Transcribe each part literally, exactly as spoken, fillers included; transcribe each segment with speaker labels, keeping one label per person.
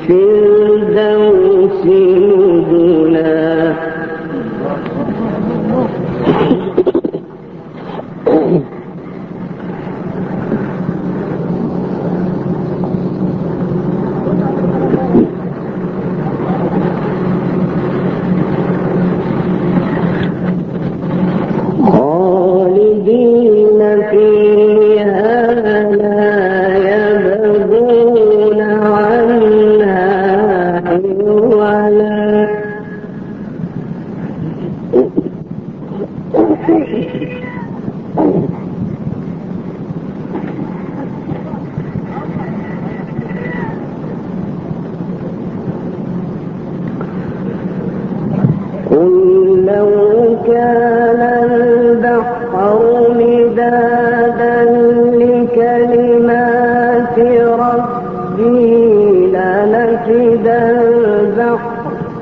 Speaker 1: الفردوس نزلا. قل لو كان البحر مدادا لكلمات ربي لنفد البحر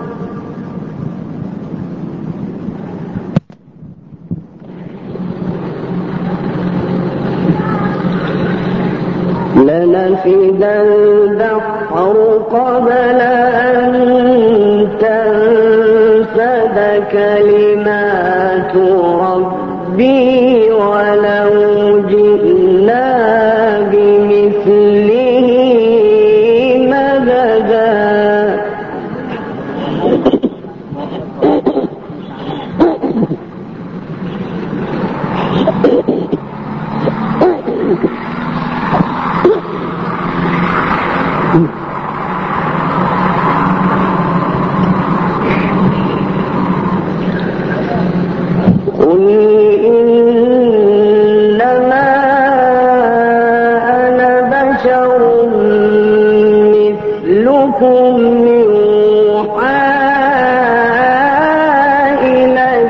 Speaker 1: لنفد البحر قبل أن تنفد كلمات ربي ولو جئنا بمثله مددا. قل إنما أنا بشر مثلكم يوحى إلي.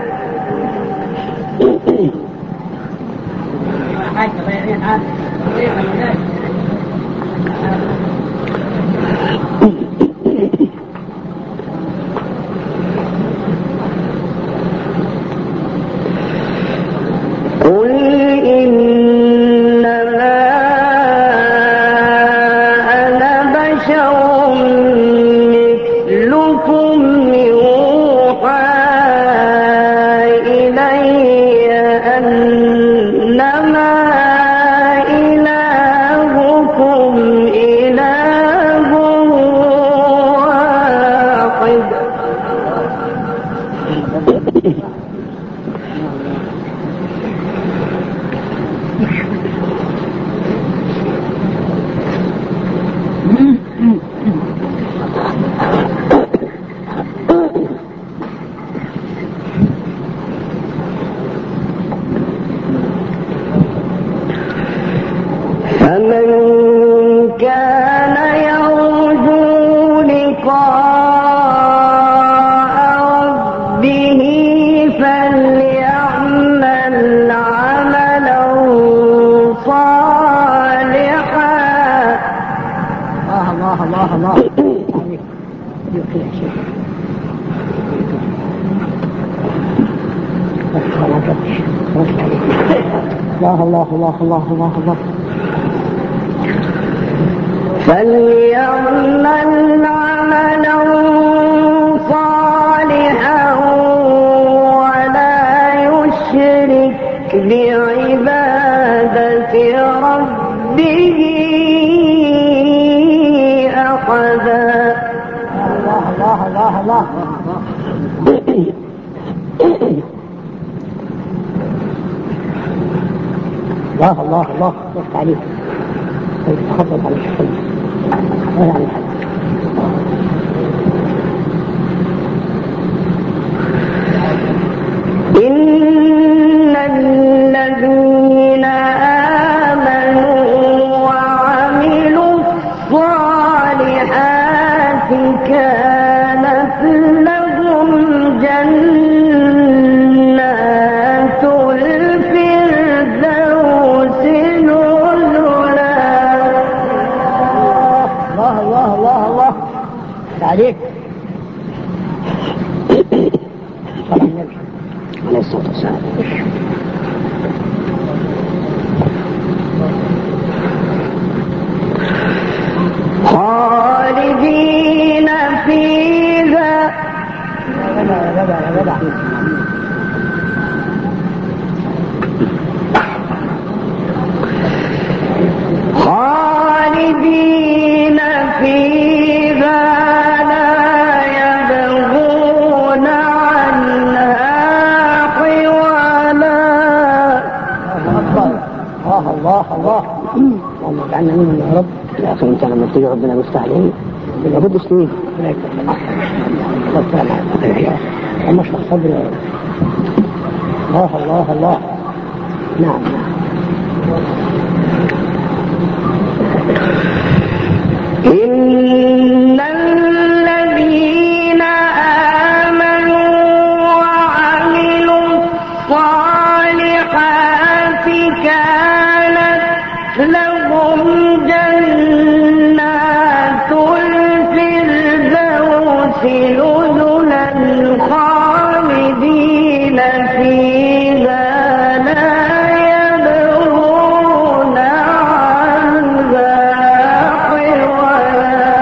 Speaker 1: قل إنما أنا بشر مثلكم يوحى إلي أنما إلهكم إله واحد. فمن كان يرجو لقاء ربه فليعمل عملا صالحا. الله الله الله الله الله الله الله الله الله فليعمل عملا صالحا ولا يشرك بعبادة ربه أحدا. الله الله الله الله الله الله الله وقت عليك تخطط على الشيء ما يعني حاجة. إن الذين آمنوا وعملوا الصالحات كانت لهم جنات الفردوس نزلا. الله الله الله الله عليك. عليه الصلاة والسلام. خالدين تجي ربنا يفتح عليه لابد سنين أما اشرح صدر الله الله الله. نعم
Speaker 2: إن الذين آمنوا وعملوا الصالحات كانت لهم جنات الفردوس نزلا خالدين فيها لا يبغون عنها حولا.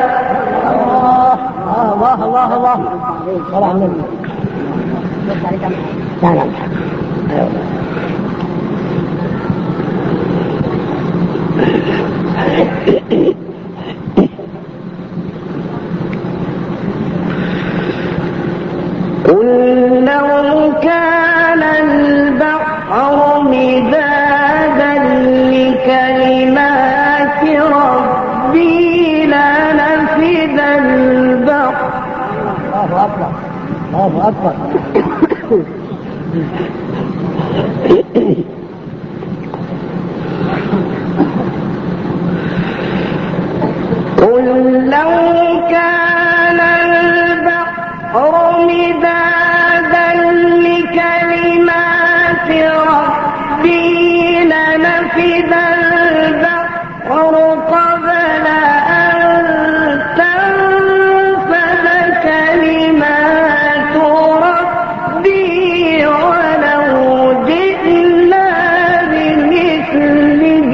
Speaker 1: الله الله الله صلى على النبي. لا لا
Speaker 2: قل لو كان البحر مدادا لكلمات ربي لنفد البحر.
Speaker 1: الله أكبر الله أكبر.
Speaker 2: قل لو كان البحر مدادا لكلمات ربي لنفد البحر قبل أن تنفذ كلمات ربي ولو جئنا بمثله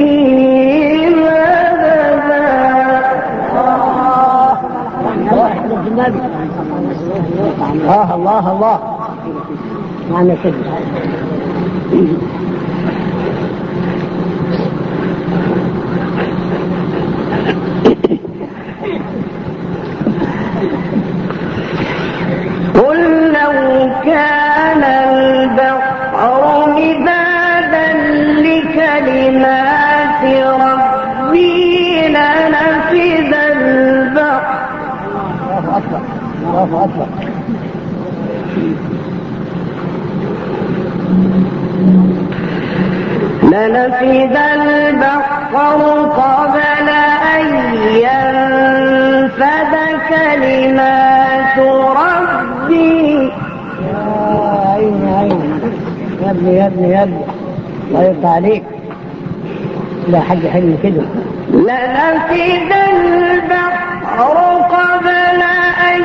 Speaker 2: مددا.
Speaker 1: الله الله الله. معنى كده
Speaker 2: قل لو كان البحر مدادا لكلمات ربي لنفد البحر.
Speaker 1: الله أكبر الله أكبر.
Speaker 2: لنفد البحر قبل أن ينفد كلمات ربي.
Speaker 1: يا عيني عيني يا ابني يا ابني يا ابني الله يرضى عليك. لا حد حلم كده.
Speaker 2: لنفد البحر قبل أن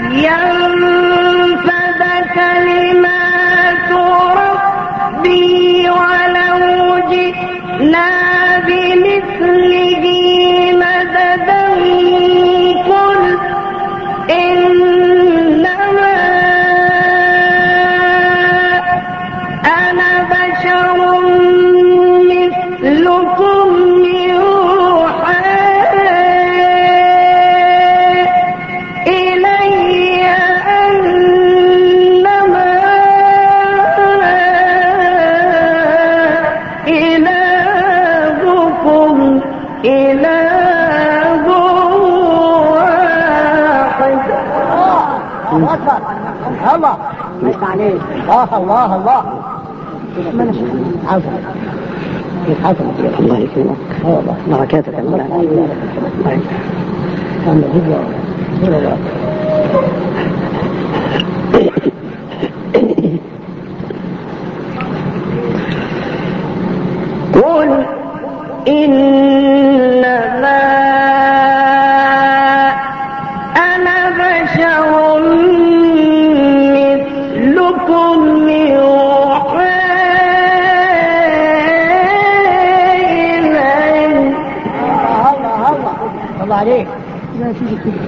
Speaker 2: ينفد كلمات ربي ولو جئنا بمثله مددا. قل إنما أنا بشر مثلكم يوحى إلي أنما إلهكم إله واحد.
Speaker 1: الله أكبر الله مش عليك. الله الله الله. عفوا كيف حصل؟ الله يكرمك. والله بركاتك الله. كان فيديو والله.
Speaker 2: قل إنما أنا بشر مثلكم يوحى إلي.
Speaker 1: الله الله الله عليك. لا تيجي كده.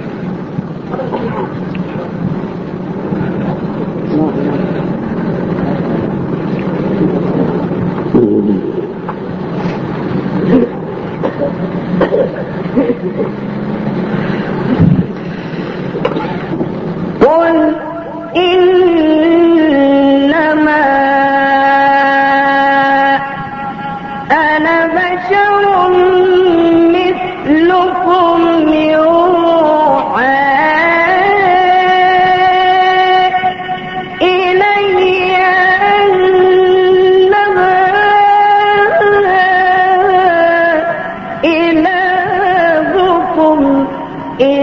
Speaker 2: قل إنما أنا بشر مثلكم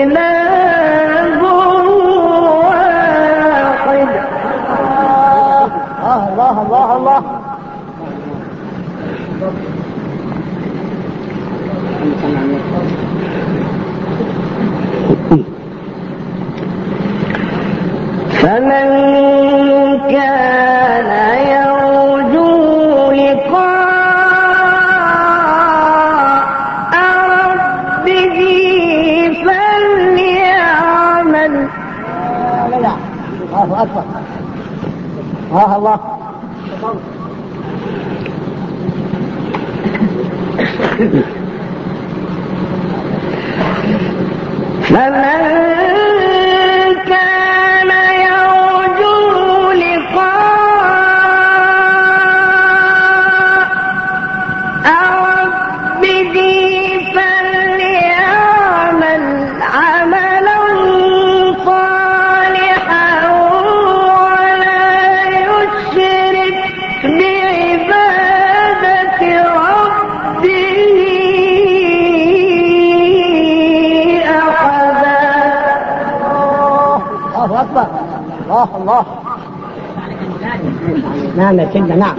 Speaker 2: إله واحد.
Speaker 1: الله الله الله.
Speaker 2: فمن كان يرجو لقاء ربه فليعمل.
Speaker 1: الله أكبر. الله الله.
Speaker 2: فمن كان يرجو لقاء ربه فليعمل عملا صالحا ولا يشرك بعبادة ربه أحدا.
Speaker 1: الله أكبر. الله الله. نعم يا سيدنا نعم.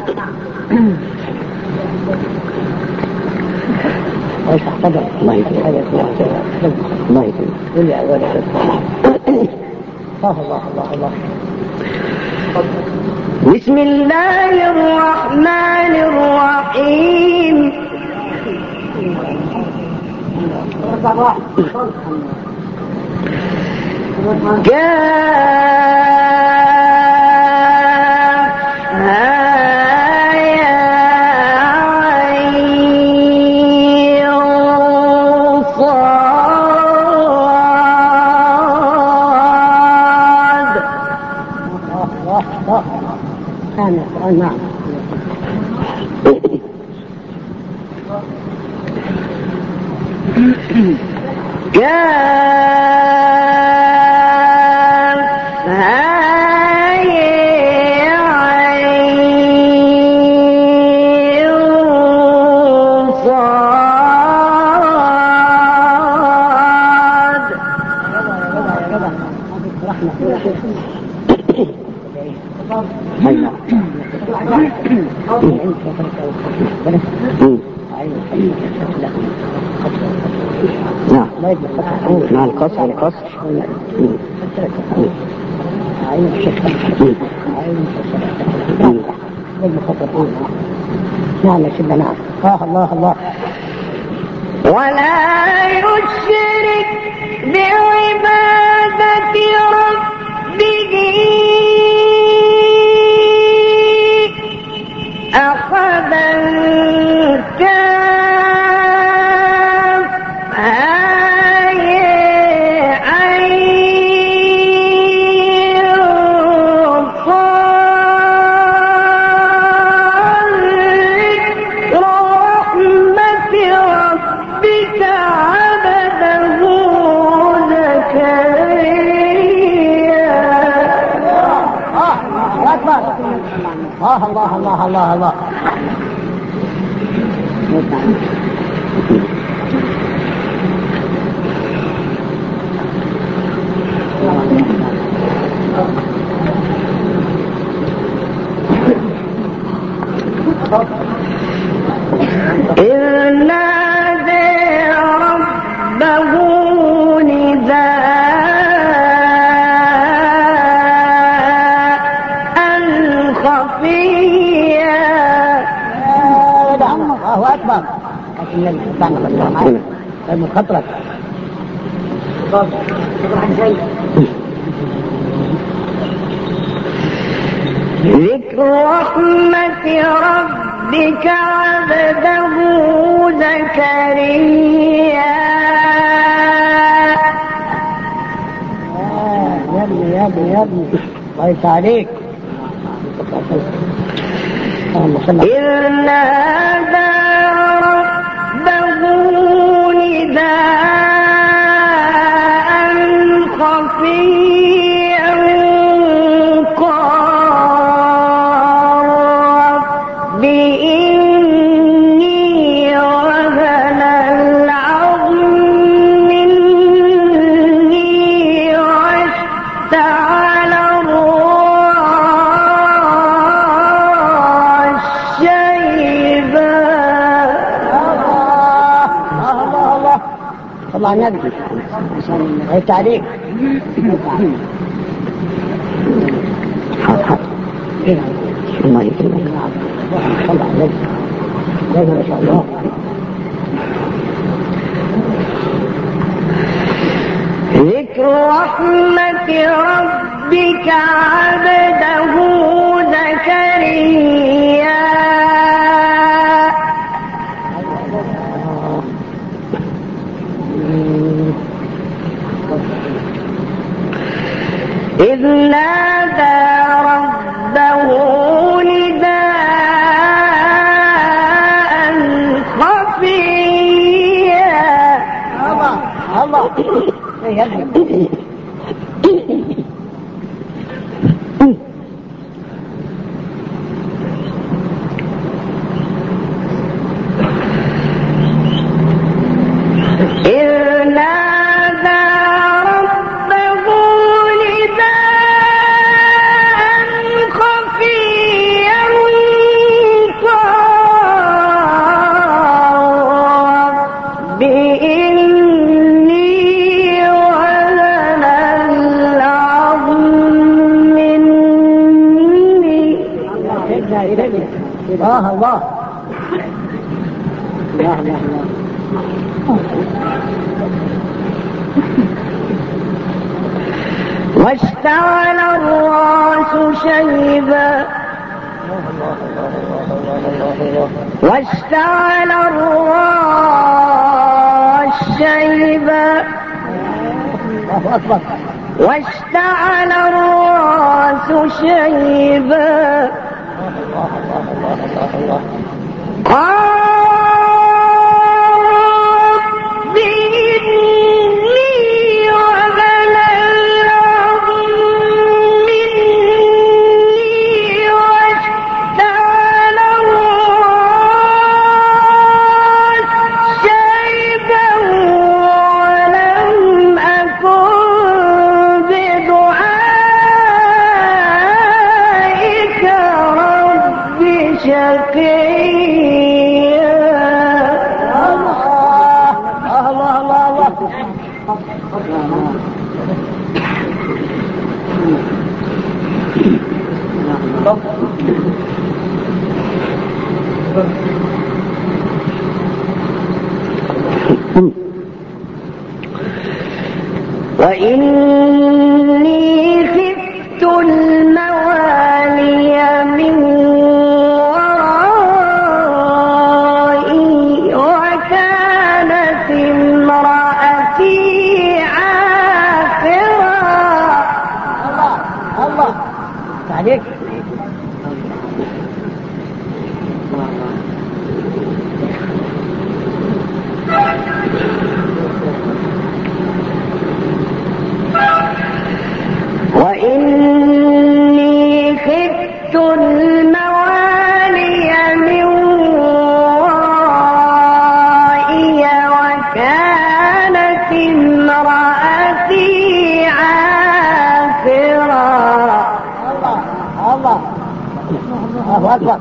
Speaker 1: ايش احتضر الله يكرمك الله يكرمك قل يا اول الله الله الله الله.
Speaker 2: بسم الله الرحمن الرحيم.
Speaker 1: أنا القرآن نعم.
Speaker 3: نعم مع القصر القصر
Speaker 1: نعم يا سيدنا نعم. الله الله الله.
Speaker 2: ولا يشرك بعبادة ربه أحدا.
Speaker 1: الله الله الله الله الله.
Speaker 2: إذ نادى ربه نداء خفيا.
Speaker 1: الله أكبر. المخطرة
Speaker 2: ذكر رحمة ربك عبده زكريا.
Speaker 1: يا ابني يا ابني يا ابني الله يفتح عليك.
Speaker 2: إذ نادى ربه نداء خفيا قال رب إني وهن العظم مني
Speaker 1: صلى على النبي التعليق
Speaker 3: حاضر حاضر الله يكرمك
Speaker 1: صلى على النبي لازم ما شاء الله.
Speaker 2: ذكر رحمة ربك عبده زكريا إذ نادى ربه نداء خفيا.
Speaker 1: الله الله يا ابني الله الله الله الله
Speaker 2: واشتعل الراس شيبا واشتعل الراس شيبا واشتعل الراس شيبا قال رب إني وهن العظم مني واشتعل الراس شيبا ولم أكن بدعائك رب شقيا.
Speaker 1: الله الله الله الله
Speaker 2: وإني خفت الموالي من ورائي وكانت امرأتي عاقرا.
Speaker 1: الله الله عليك
Speaker 2: وإني خفت الموالي من ورائي وكانت امرأتي عاقرا.
Speaker 1: الله الله الله أكبر.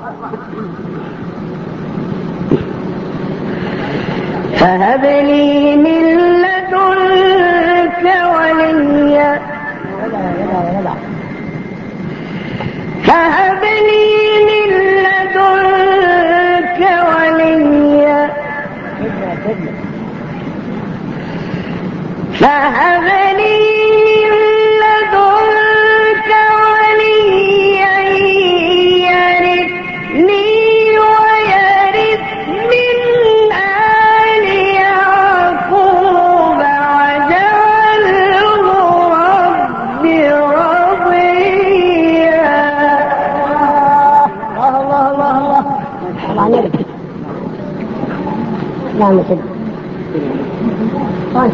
Speaker 2: فهب لي من لدنك وليا فهب لي من لدنك وليا فهب لي من لدنك وليا يرثني ويرث من آل يعقوب واجعله رب رضيا.
Speaker 1: الله الله الله الله عليك. نعم يا سيدي. طيب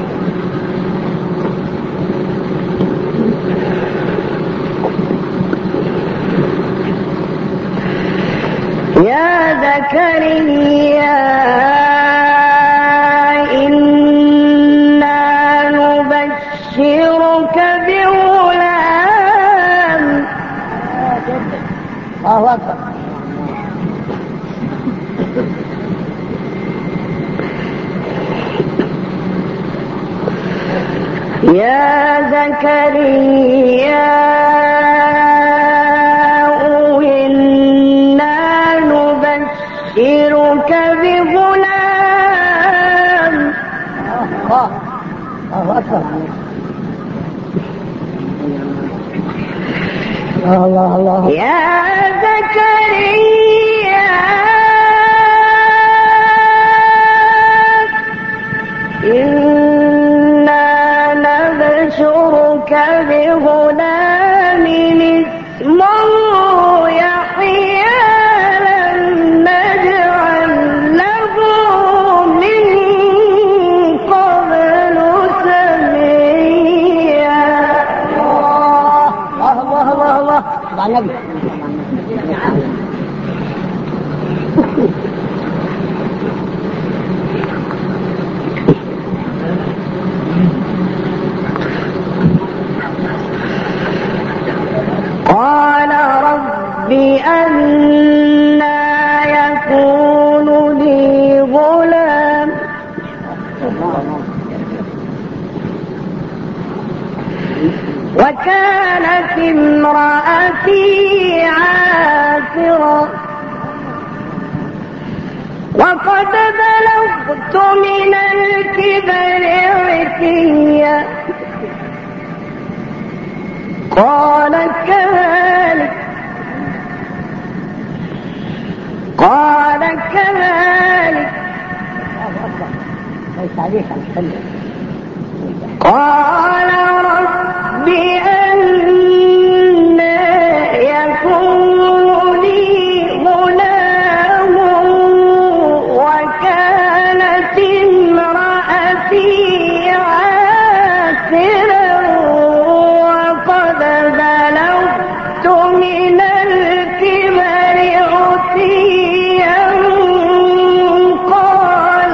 Speaker 2: يا زكريا إنا نبشرك بغلام.
Speaker 1: الله أكبر.
Speaker 2: يا زكريا إنا نبشرك بغلام.
Speaker 1: الله الله أكبر. الله الله
Speaker 2: يا زكريا إنا نبشرك بغلام اسمه يحيى لم نجعل له من قبل سميا.
Speaker 1: الله الله الله الله مع النبي.
Speaker 2: قال رب أنى يكون لي غلام وكانت امرأتي عاقرا وقد بلغت من الكبر عتيا. قال كذلك قال كذلك قال رب أنى يكون لي غلام وكانت امرأتي عاقرا وقد بلغت من الكبر عتيا. قال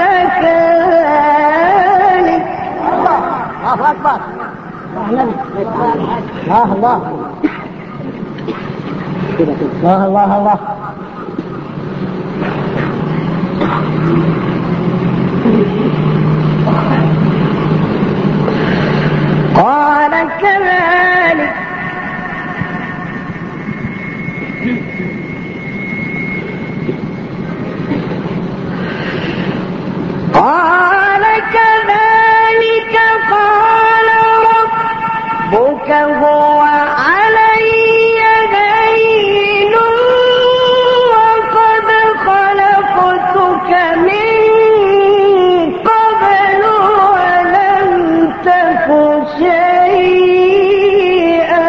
Speaker 2: كذلك.
Speaker 1: الله أكبر. الله الله الله الله الله.
Speaker 2: قال كذلك قال كذلك قال ربك هو علي هين وقد خلقتك من قبل ولم تك شيئا.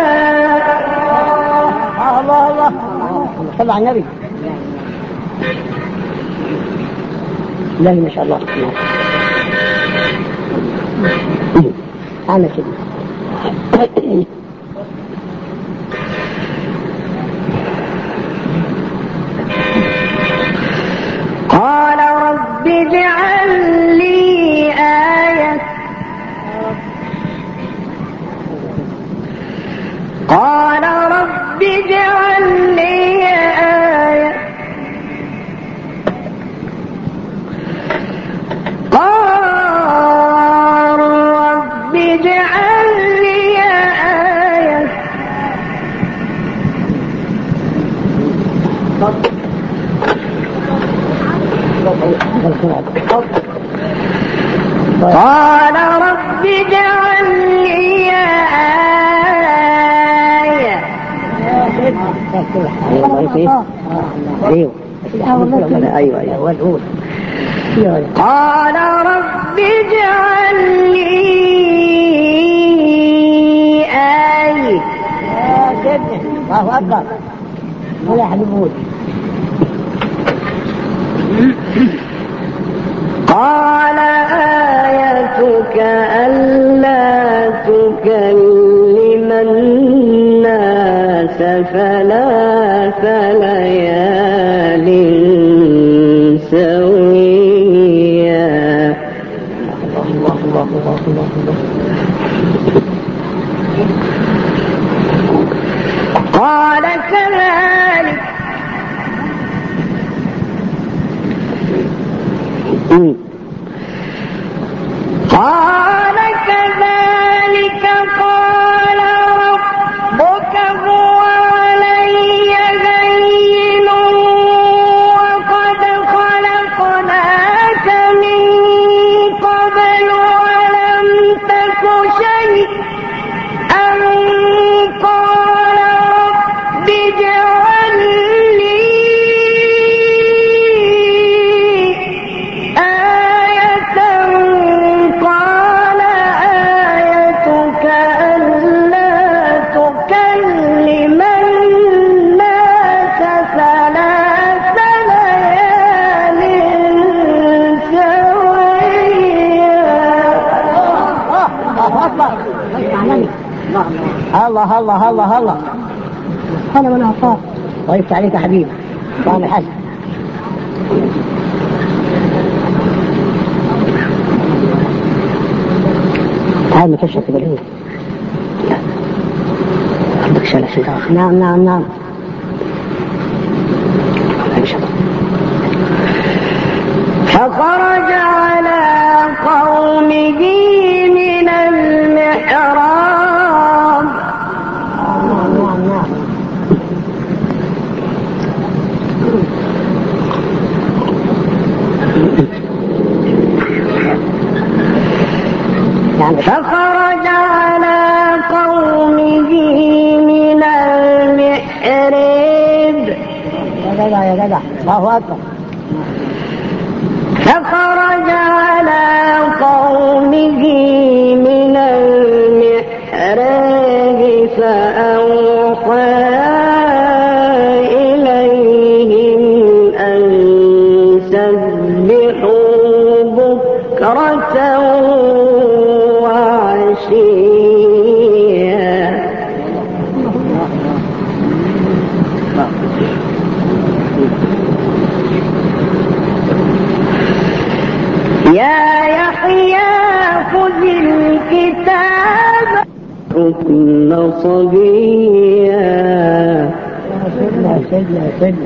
Speaker 1: الله الله صلى على النبي. لا ما شاء الله. أنا كده.
Speaker 2: قال رب اجعل لي آية. قال رب اجعل لي آية. قال رب اجعل لي آية. قال رب اجعل لي آية.
Speaker 1: أيوة أيوة والأول.
Speaker 2: قال رب اجعل لي آية.
Speaker 1: الله أكبر. ولا حبيبون.
Speaker 2: قال آيتك ألا تكلم الناس ثلاث ليال سويا.
Speaker 1: الله الله الله الله الله.
Speaker 2: قال كذلك قال كذلك
Speaker 1: الله الله الله الله أنا من أعطاك ضيفت عليك حبيب طعم الحسن. تعال مكشف بالعود. عندك شلة شلة. نعم نعم نعم.
Speaker 2: فخرج على قومه من المحراب.
Speaker 1: نعم نعم.
Speaker 2: فخرج على قومه من المحراب.
Speaker 1: يا جدع يا جدع الله أكبر.
Speaker 2: فخرج على قومه من المحراب فأوحى إليهم أن سبحوا بكرة وعشيا. يا يحيى خذ الكتاب حكم صبيا.
Speaker 1: سيدنا سيدنا سيدنا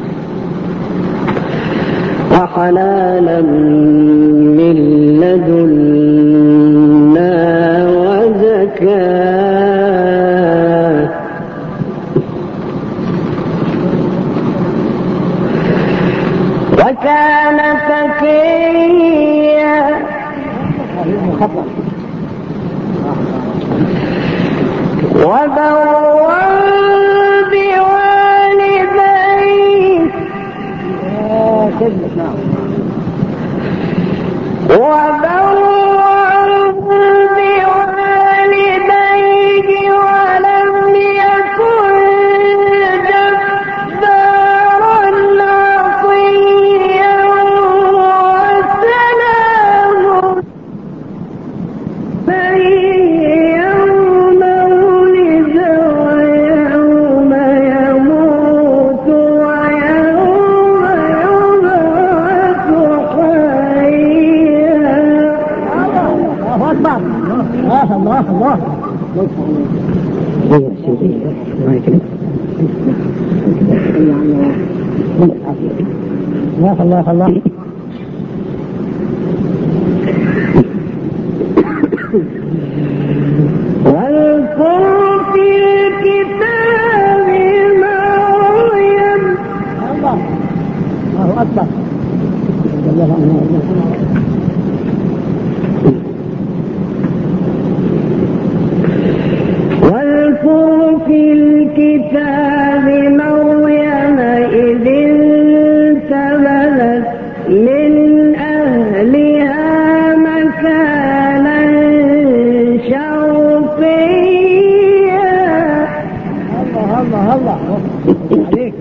Speaker 2: وحنانا من لدنا وزكاة. وكان تقيا. وبرا بوالديه. وبرا بوالديه ولم يكن جبارا عصيا. وسلام يوم ولد ويوم يموت ويوم يبعث حيا.
Speaker 1: الله أكبر. الله الله الله. الله الله الله.
Speaker 2: واذكر في الكتاب مريم.
Speaker 1: الله الله أكبر.
Speaker 2: واذكر في الكتاب مريم إذ انتبذت من أهلها مكانا شرقيا.
Speaker 1: الله الله الله عليك.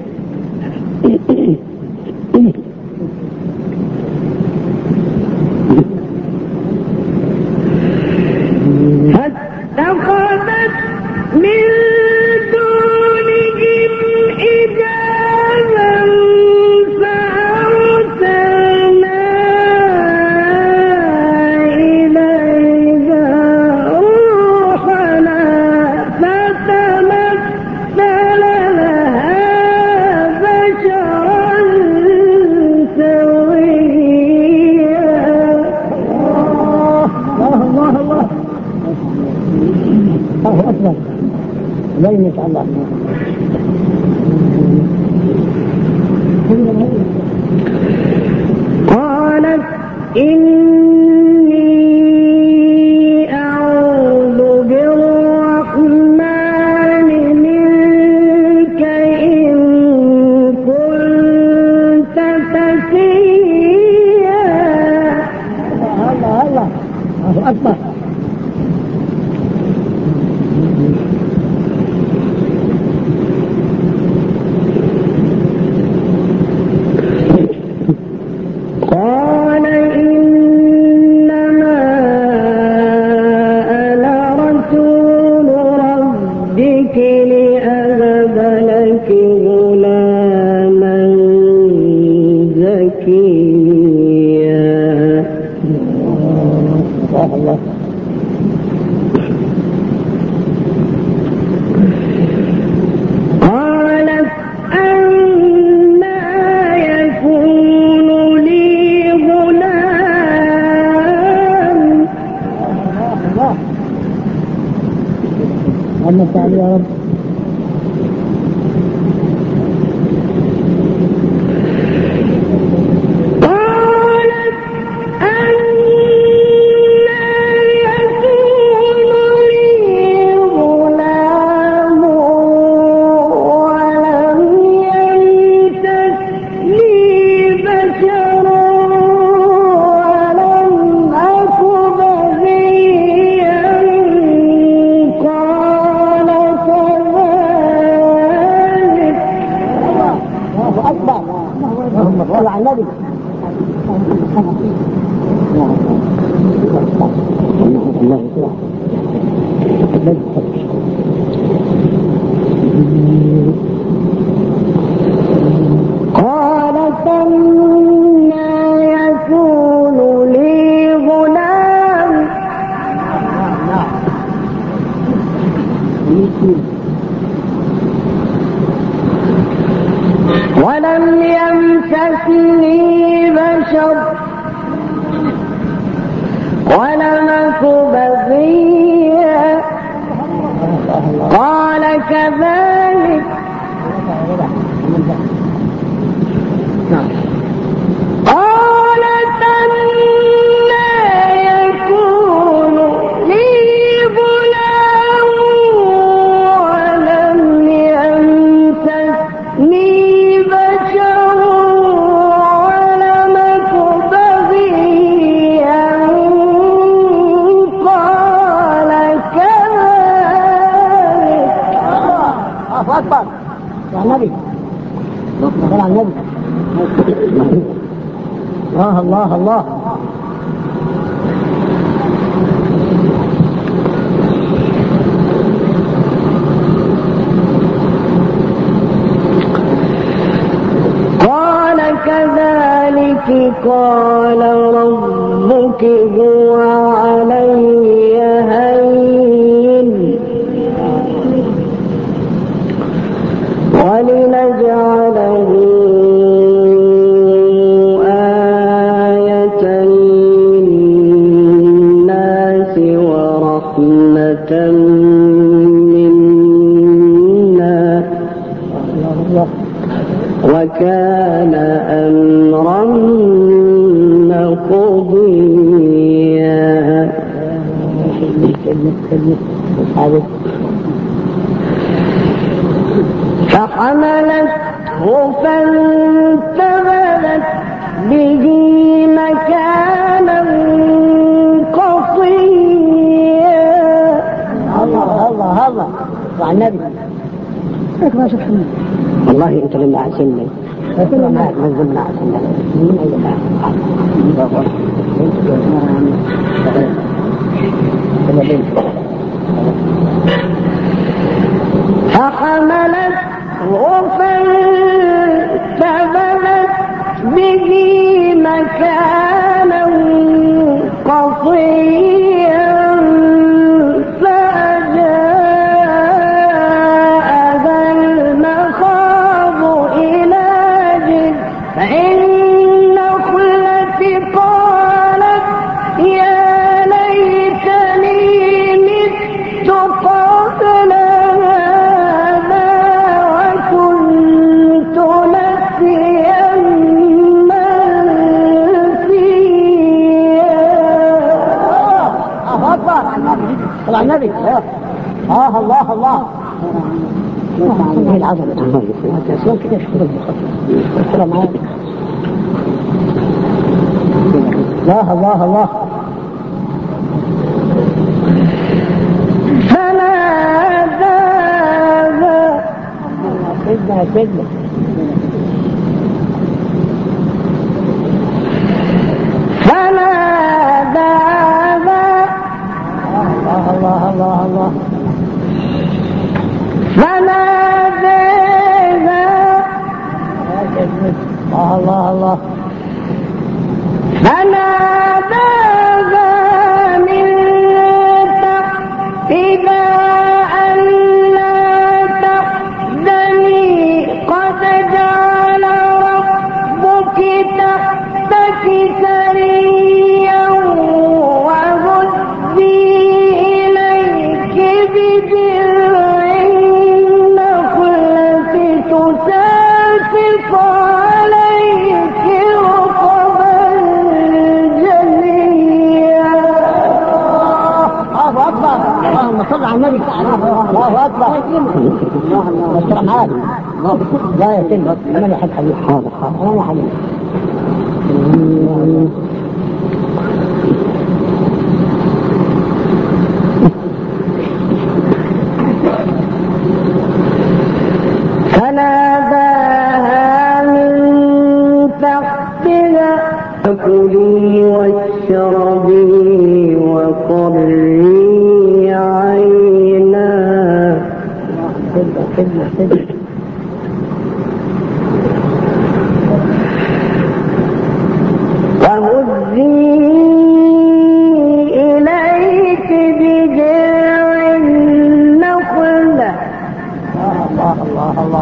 Speaker 2: فاتخذت من دونهم حجابا فأرسلنا إليها روحنا فتمثل لها بشرا سويا.
Speaker 1: الله الله الله. الله أكبر. لا إن شاء الله.
Speaker 2: قالت إني أعوذ بالرحمن منك إن كنت تقيا.
Speaker 1: الله الله الله أكبر.
Speaker 2: قال إن لأهب لك غلاما زكيا.
Speaker 1: الله.
Speaker 2: قالت أنى يكون لي غلام.
Speaker 1: اللهم صل يا رب.
Speaker 2: قالت أنى يكون لي غلام ولم يمسسني بشر ولم أك بغيا. قال كذلك قالت أنى يكون لي غلام ولم يمسسني بشر ولم أك بغيا. قال كذلك.
Speaker 1: الله أكبر يا النبي. صل على النبي. الله الله الله.
Speaker 2: قال كذلك قال ربك هو علي هين ولنجعله آية للناس ورحمة منا وكان أمرا مقضيا. فحملته فانتبذت به مكانا قصيا.
Speaker 1: الله الله الله. وعن النبي. لك ما شفت منه.
Speaker 3: والله انت لما احسنني
Speaker 1: فكرة معك.
Speaker 3: من ضمن احسنني
Speaker 2: فحملته فانتبذت به مكانا قصيا. فأجاءها المخاض إلى جذع النخلة قالت يا ليتني مت قبل هذا وكنت نسيا منسيا.
Speaker 1: طلع النبي. آه الله الله. هي العظمة. أسلام كده شكرا شكرا معاك. الله الله الله.
Speaker 2: فناداها
Speaker 1: سيدنا سيدنا.
Speaker 2: فناداها
Speaker 1: الله الله الله الله.
Speaker 2: فناداها
Speaker 1: الله الله الله
Speaker 2: فناداها من تحتها ألا تحزني قد جعل ربك تحتك سريا وهزي إليك بجذع النخلة تساقط عليك رطبا جنيا.
Speaker 1: الله أكبر اللهم صل على النبي. الله أكبر بشر معاك لا يتم أنا يا حبيبي. حاضر حاضر أنا يا حبيبي.
Speaker 2: فناداها من تحتها فكلي واشربي وقري عينا وهزي إليك بجذع النخلة
Speaker 1: الله الله الله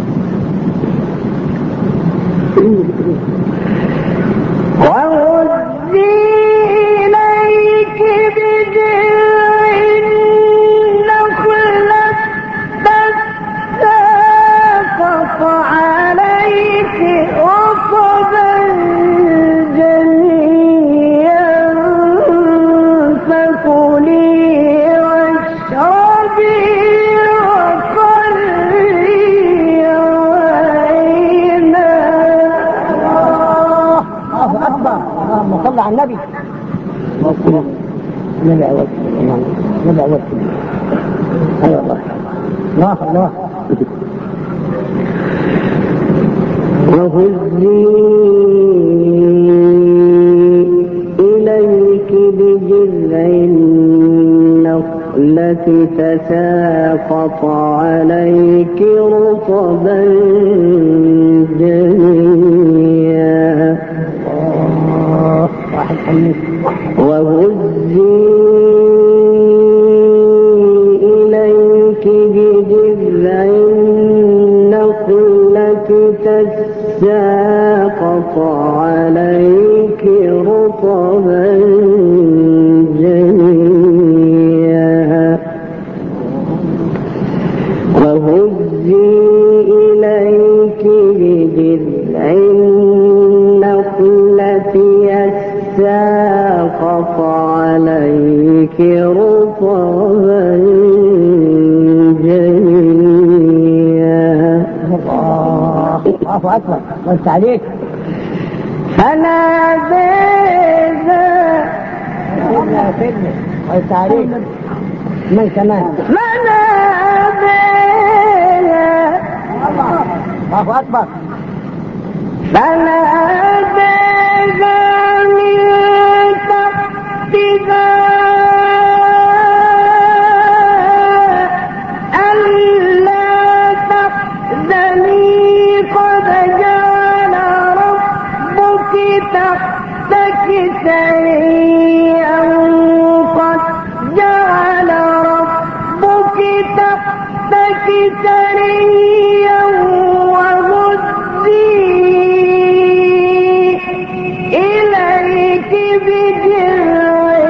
Speaker 2: وهزي إليك بجذع النخلة تساقط عليك رطبا جنيا فكلي واشربي وقري عينا.
Speaker 1: الله أكبر اللهم صل على النبي. نبي أول نبي أول أي والله الله الله
Speaker 2: وهزي إليك بجذع النخلة تساقط عليك رطبا جنيا
Speaker 1: واحد حنيف.
Speaker 2: وهزي إليك بجذع النخلة تساقط عليك رطبا جنيا وهزي إليك بجذع النخلة يساقط عليك رطبا جنيا.
Speaker 1: الله أكبر وانت عليك.
Speaker 2: فناداها
Speaker 1: سيدنا سيدنا وانت عليك من كمان.
Speaker 2: فناداها
Speaker 1: الله أكبر
Speaker 2: فناداها من تحتها ألا تحزني قد جعل ربك تحتك سريا قد جعل ربك تحتك سريا وهزي إليك بجذع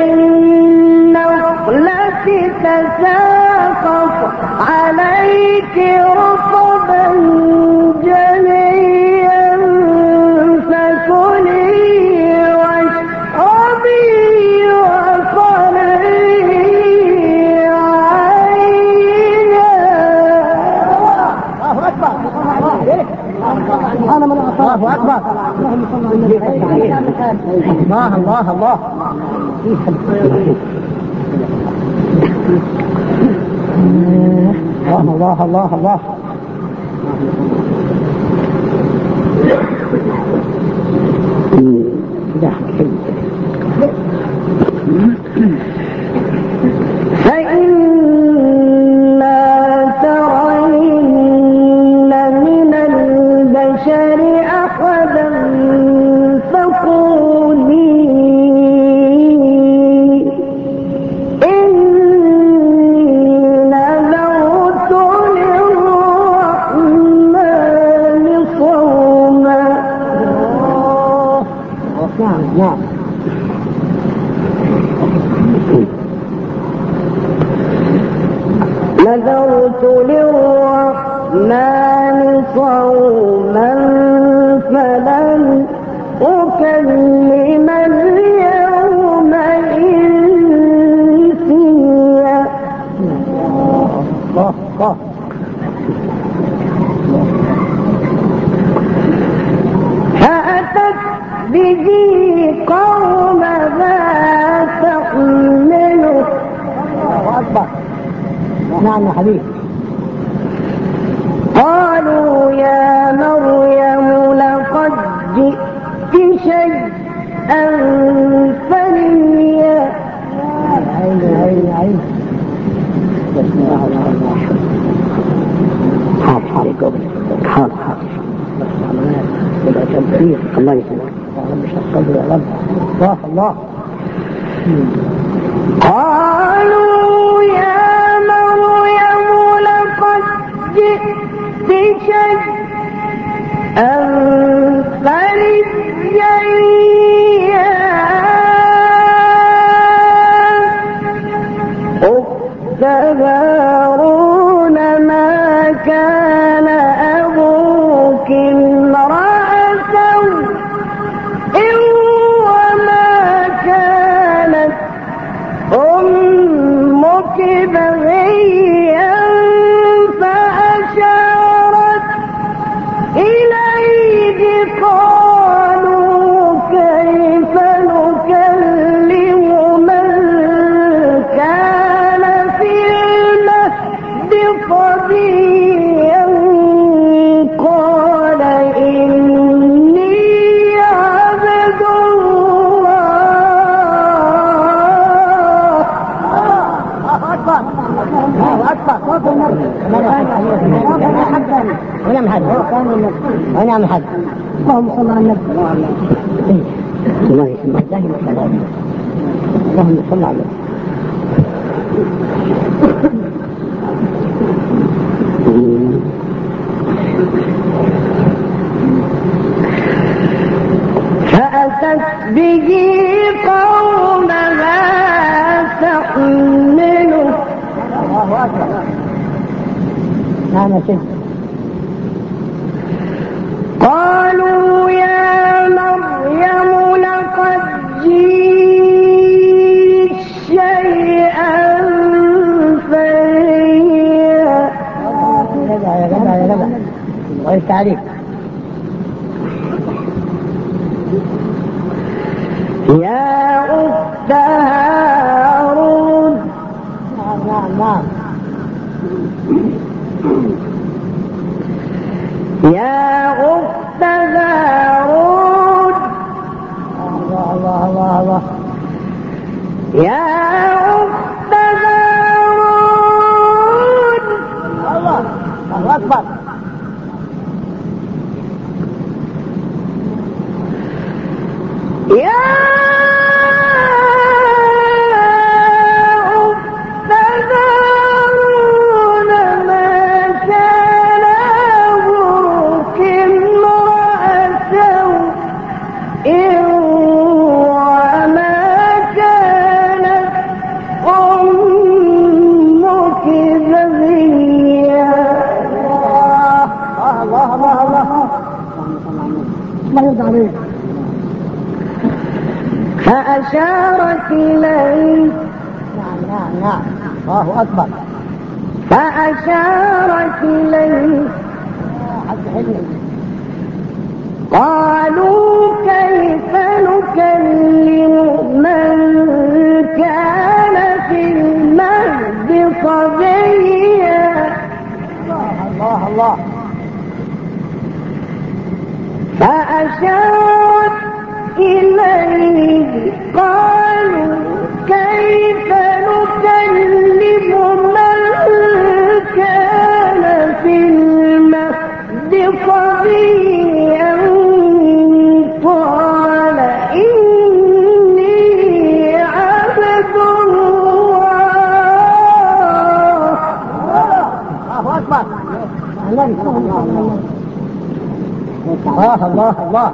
Speaker 2: النخلة تساقط عليك رطبا جنيا فكلي واشربي وقري عينا.
Speaker 1: الله أكبر أنا من الله أكبر الله الله الله الله الله الله الله
Speaker 2: فإما ترى نذرت للرحمن صوما فلن أكلم اليوم إنسيا.
Speaker 1: الله الله.
Speaker 2: فأتت به قومها تحمله.
Speaker 1: الله أكبر. نعم يا حبيبي.
Speaker 2: قالوا يا مريم لقد جئت شيئا فريا.
Speaker 1: عين عين عين. بسم الله الرحمن الرحيم. حاضر حاضر قبل حاضر حاضر. بدأ تنفيذ. الله يسلمك. يا رب شكر يا رب. الله الله.
Speaker 2: قالوا يا مريم لقد جئت شيئا فريا. أخت هارون ما كان أبوك امرأ سوء وما كانت أمك بغيا. فأشارت إليه قالوا كيف نكلم من كان في المهد صبيا. قال إني عبد الله.
Speaker 1: الله أكبر. صوت النبي. ونعم حد. ونعم حد. اللهم صل على النبي. الله يسلمك. اللهم صل على النبي.
Speaker 2: فأتت به قومها تحمله.
Speaker 1: الله أكبر. نعم يا سيدي.
Speaker 2: قالوا يا مريم لقد جئت شيئا فريا.
Speaker 1: يا جدع يا جدع يا جدع. غير تعريف.
Speaker 2: يا أخت هارون.
Speaker 1: نعم نعم نعم.
Speaker 2: يا أخت هارون.
Speaker 1: الله الله الله الله.
Speaker 2: يا أخت هارون.
Speaker 1: الله الله أكبر.
Speaker 2: يا أخت هارون ما كان أبوك امرأ سوء وما كانت أمك بغيا.
Speaker 1: الله الله الله. الله يرضى عليك.
Speaker 2: فأشارت إليه.
Speaker 1: نعم نعم نعم. الله أكبر.
Speaker 2: فأشارت إليه. قالوا كيف نكلم من كان في المهد صبيا.
Speaker 1: الله الله.
Speaker 2: فأشارت إليه قالوا كيف نكلم من كان في المهد صبيا. قال إني عبد الله.
Speaker 1: الله أكبر. الله الله الله.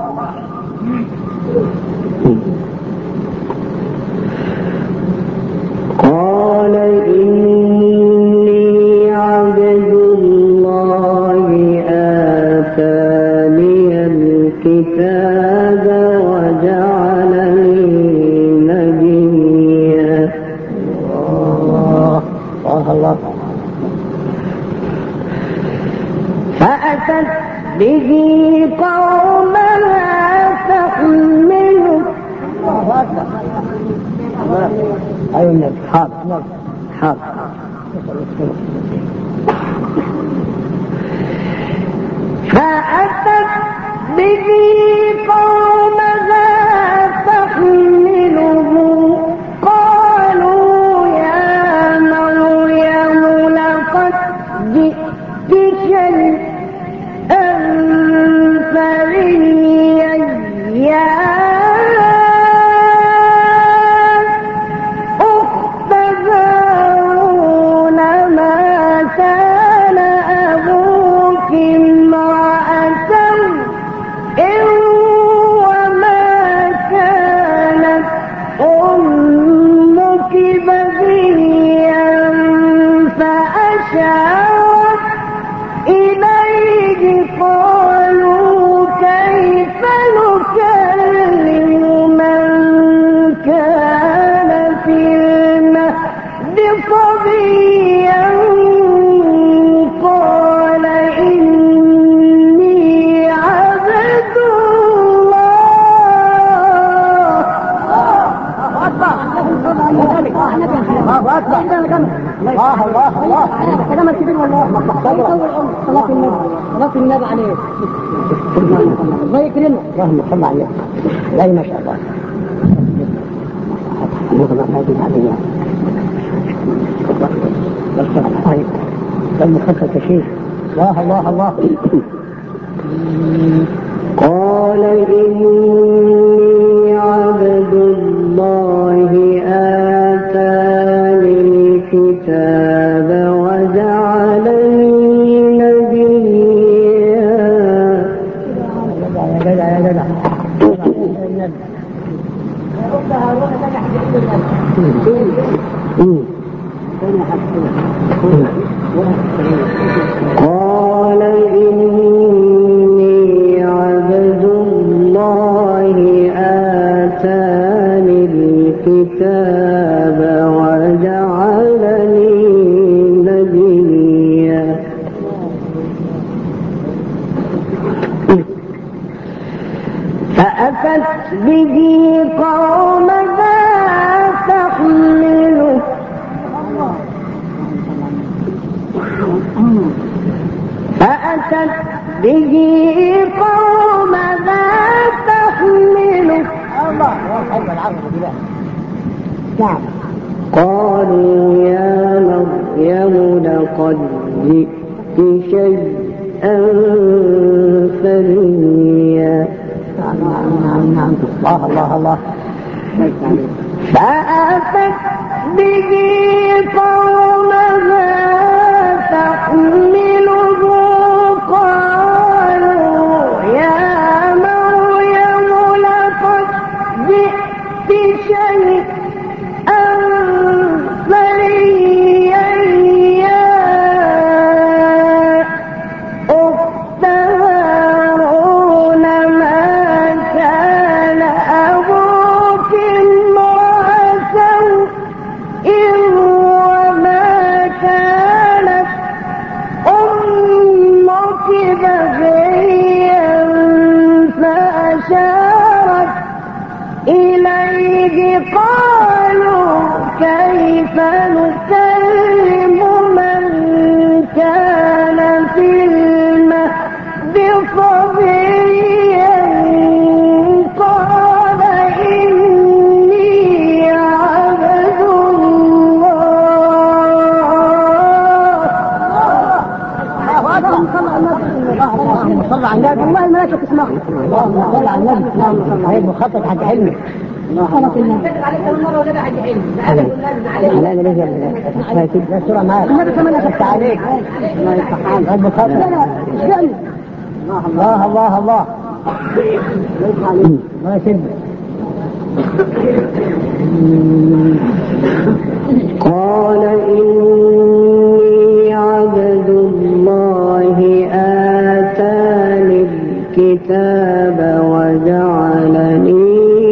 Speaker 2: قال إني عبد فأتت به قومها تحمله.
Speaker 1: أي النبي حاضر حاضر.
Speaker 2: فأتت به قومها تحمله قالوا يا مريم لقد جئت شيئا فريا يا أخت هارون ما كان أبوك امرأة وما كانت أمك بغيا فأشارت إليه قالوا كيف نكلم من كان في المهد صبيا قال إني عبد
Speaker 1: الله الله الله
Speaker 2: كلام الكبير والله صلاة النبي صلاة النبي عليه الله يكرمه
Speaker 1: اللهم صل عليه. لا ما شاء الله. طيب لما خفت شيء. الله الله الله.
Speaker 2: قال إني عبد الله آتاني الكتاب وجعلني نبيا.
Speaker 1: يا جدع يا جدع.
Speaker 2: قال إني عبد الله آتاني الكتاب وجعلني نبيا. فأتت به قومها تحمله فأتت به قومها تحمله
Speaker 1: نعم.
Speaker 2: قالوا يا مريم لقد جئت شيئا فريا.
Speaker 1: نعم نعم نعم. الله الله الله.
Speaker 2: فأتت به قومها تحمله قالوا يا مريم لقد جئت شيئا فريا يا أخت هارون ما كان أبوك امرأة وما كانت أمك بغيا فأشارت إليه قالوا كيف نكلم من كان في المهد صبيا قال إني عبد
Speaker 1: اللهم صل على النبي.
Speaker 2: الله الملائكة تسمعه.
Speaker 1: اللهم صل على النبي. هاي مخطط حق علمك.
Speaker 2: صلاة النبي عليك أول مرة ولا حاجة علم.
Speaker 1: لا أنا ليش لا سورة معك.
Speaker 2: النبي كمان أشفت
Speaker 1: عليك. الله يفتح عليك. المخطط.
Speaker 2: لا لا اشتغل.
Speaker 1: الله الله الله. ما يسمى.
Speaker 2: قال إني عبد الله آتاني الكتاب وجعلني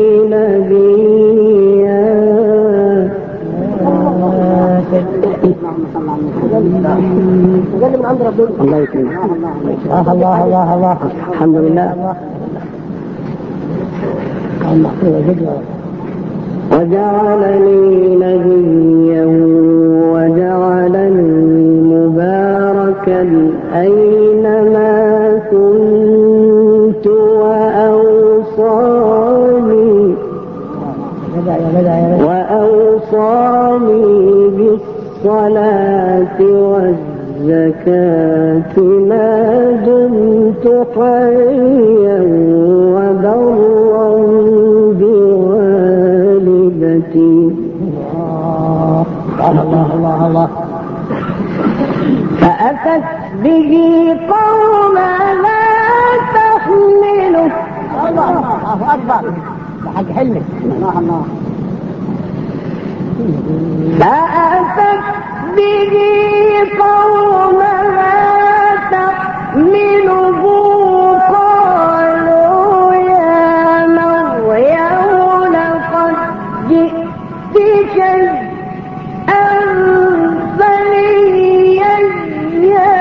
Speaker 2: نبيا. اللهم صل على النبي. من عند ربنا.
Speaker 1: الله يكرمك.
Speaker 2: الله الله الله الله.
Speaker 1: الحمد لله. وجعلني نبيا وجعلني مباركا أينما كنت وأوصاني وأوصاني بالصلاة والزكاة ما دمت حيا وبرا بوالدتي.
Speaker 2: الله الله الله.
Speaker 1: فأتت به قوما لا تحمله.
Speaker 2: الله الله أكبر. حق حلمك. الله الله.
Speaker 1: فأتت به قوما لا تحمله قالوا يا مريم لقد جئت شيئا فريا يا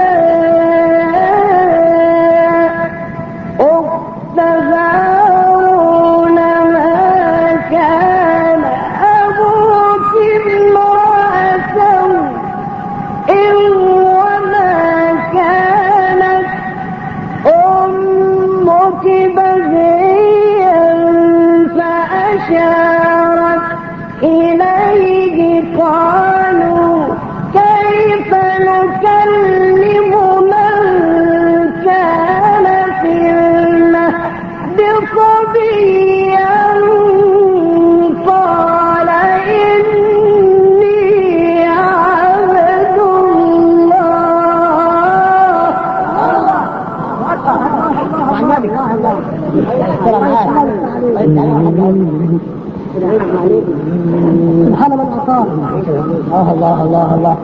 Speaker 1: أخت هارون ما كان أبوك امرأ سوء وما كانت أمك بغيا فأشارت إليه قالوا كيف نكلم من كان في المهد صبيا قال إني عبد
Speaker 2: سبحان من أعطاه. الله الله الله.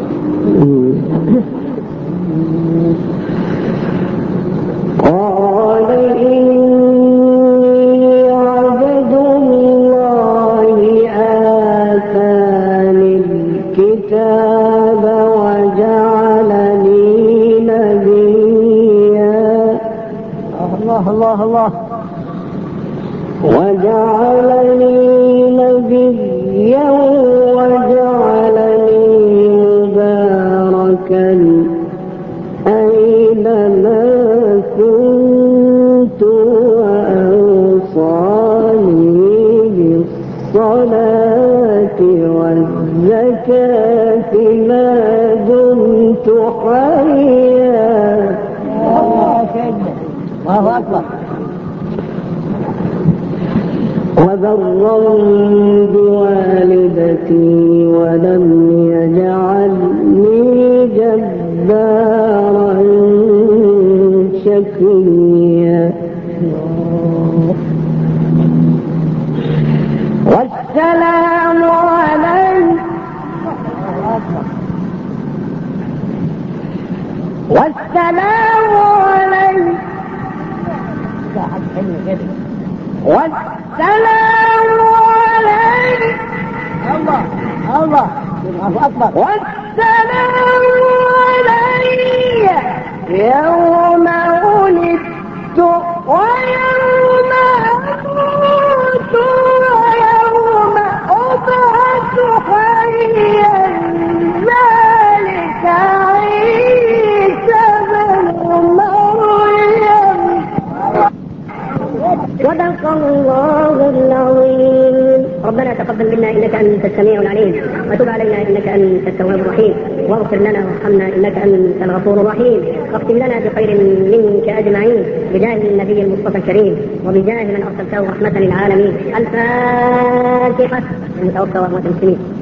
Speaker 1: قال إني عبد الله آتاني الكتاب وجعلني نبيا
Speaker 2: الله الله الله.
Speaker 1: وجعلني نبيا وجعلني مباركا أينما كنت وأوصاني بالصلاة والزكاة ما دمت حيا.
Speaker 2: الله أكبر.
Speaker 1: وبرا بوالدتي ولم يجعلني جبارا شقيا. والسلام علي والسلام علي والسلام علي
Speaker 2: الله الله. الله أكبر.
Speaker 1: والسلام علي يوم ولدت ويوم أموت ويوم أبعث حيا ذلك عيسى بن مريم. صدق الله العظيم. ربنا تقبل منا انك انت السميع العليم وتب علينا انك انت التواب الرحيم واغفر لنا وارحمنا انك انت الغفور الرحيم واختم لنا بخير منك اجمعين بجاه النبي المصطفى الكريم وبجاه من ارسلته رحمه للعالمين. الفاتحه. المتوفى واموات المسلمين.